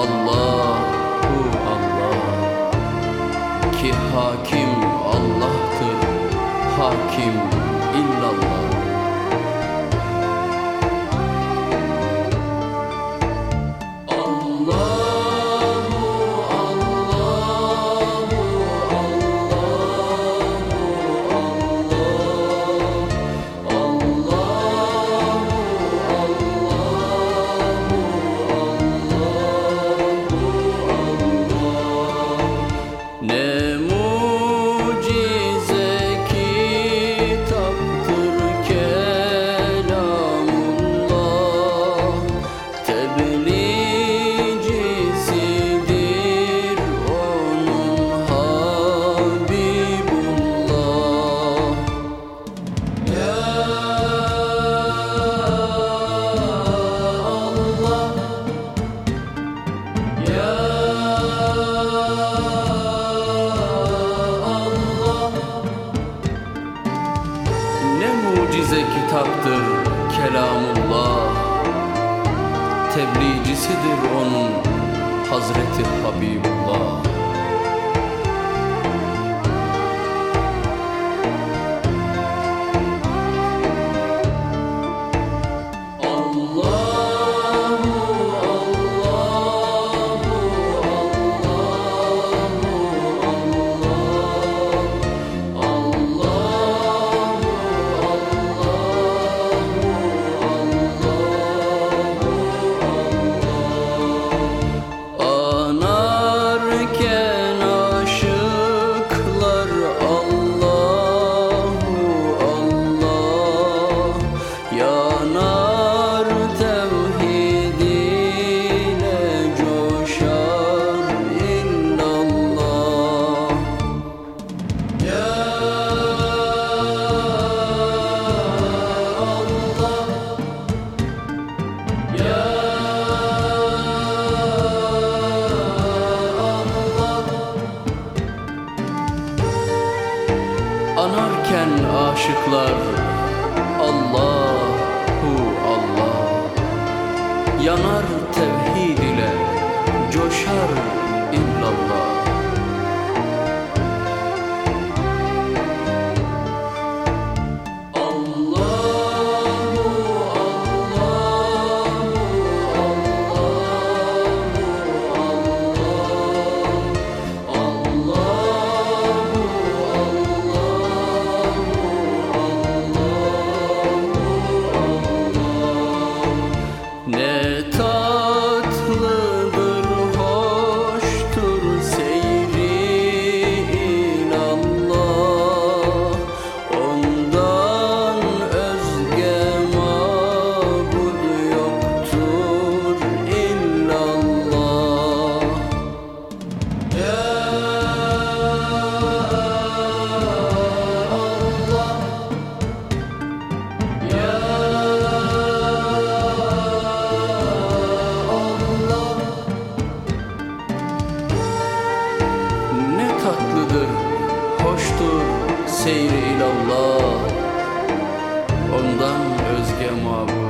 Allahu Allah, ki hakim Allah'tır, hakim illallah. Ne mucize kitaptır kelamullah, tebliğcisidir onun Habibullah. Ya Allah, Ya ne mucize kitaptır kelamullah, tebliğcisidir onun Hazreti Habibullah. Anarken aşıklar Allahu Allah, yanar tevhid ile coşar illallah. Ya Allah, Ya anarken aşıklar Allahu Allah, yanar tevhid ile coşar illallah. Ne tatlıdır, hoştur seyri ilallah, ondan özge mabud yoktur illallah. Ya Allah, Ya ne tatlıdır, hoştur seyri ilallah, ondan özge mabud